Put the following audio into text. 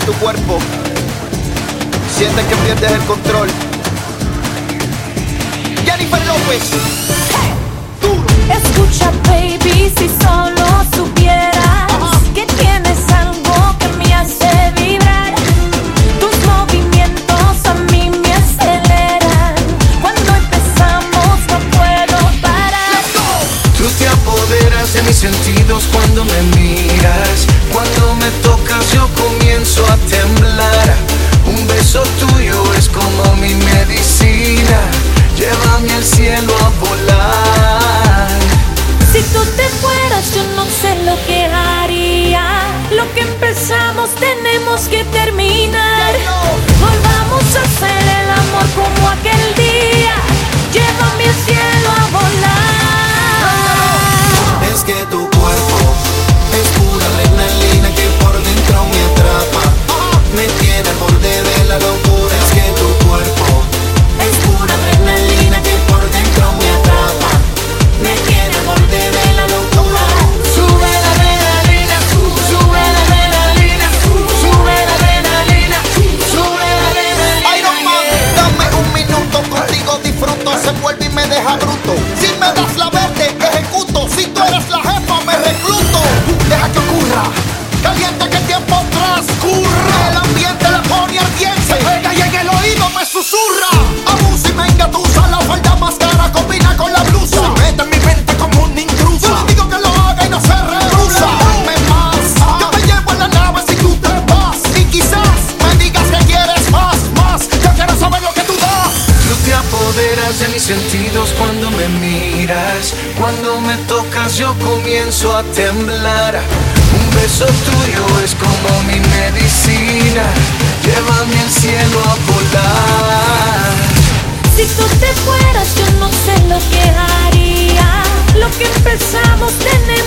tu cuerpo, sientes que pierdes el control. Jennifer López. Duro. Escucha, baby, si solo supieras que tienes algo que me hace vibrar. Tus movimientos a mí me aceleran. Cuando empezamos no puedo parar. Tú te apoderas de mis sentidos cuando me miras. Cuando me tocas yo comienzo a temblar. Un beso tuyo es como mi medicina. Llévame al cielo a volar. Si tú te fueras yo no sé lo que haría. Lo que empezamos tenemos que terminar. Volvamos a hacer el amor como aquel día. Llévame al cielo a volar. Es que tu cuerpo es pura adrenalina que por dentro me atrapa. Me tiene al borde de la locura. Es que tu cuerpo es pura adrenalina que por dentro me atrapa. Me tiene al borde de la locura. Sube la adrenalina, sube la adrenalina, sube la adrenalina, sube la adrenalina. Iron Man, dame un minuto, contigo disfruto. Se vuelve y me deja bruto. Si me das la verde, ejecuto. Si tú eres la jefa, me recluto. Deja que ocurra, caliente que el tiempo transcurra. El ambiente la pone ardiente. Se pega y en el oído me susurra. Abusa y me engatusa, la falda más cara combina con la blusa. Se mete en mi mente como un intruso. Yo le digo que lo haga y no se rehúsa. Dame más, yo te llevo en la nave si tú te vas. Y quizás me digas que quieres más. Yo quiero saber lo que tú das. Tú te apoderas de mis sentidos cuando me miras. Cuando me tocas yo comienzo a temblar. Un beso tuyo es como mi medicina. Llévame al cielo a volar. Si tú te fueras yo no sé lo que haría. Lo que empezamos tenemos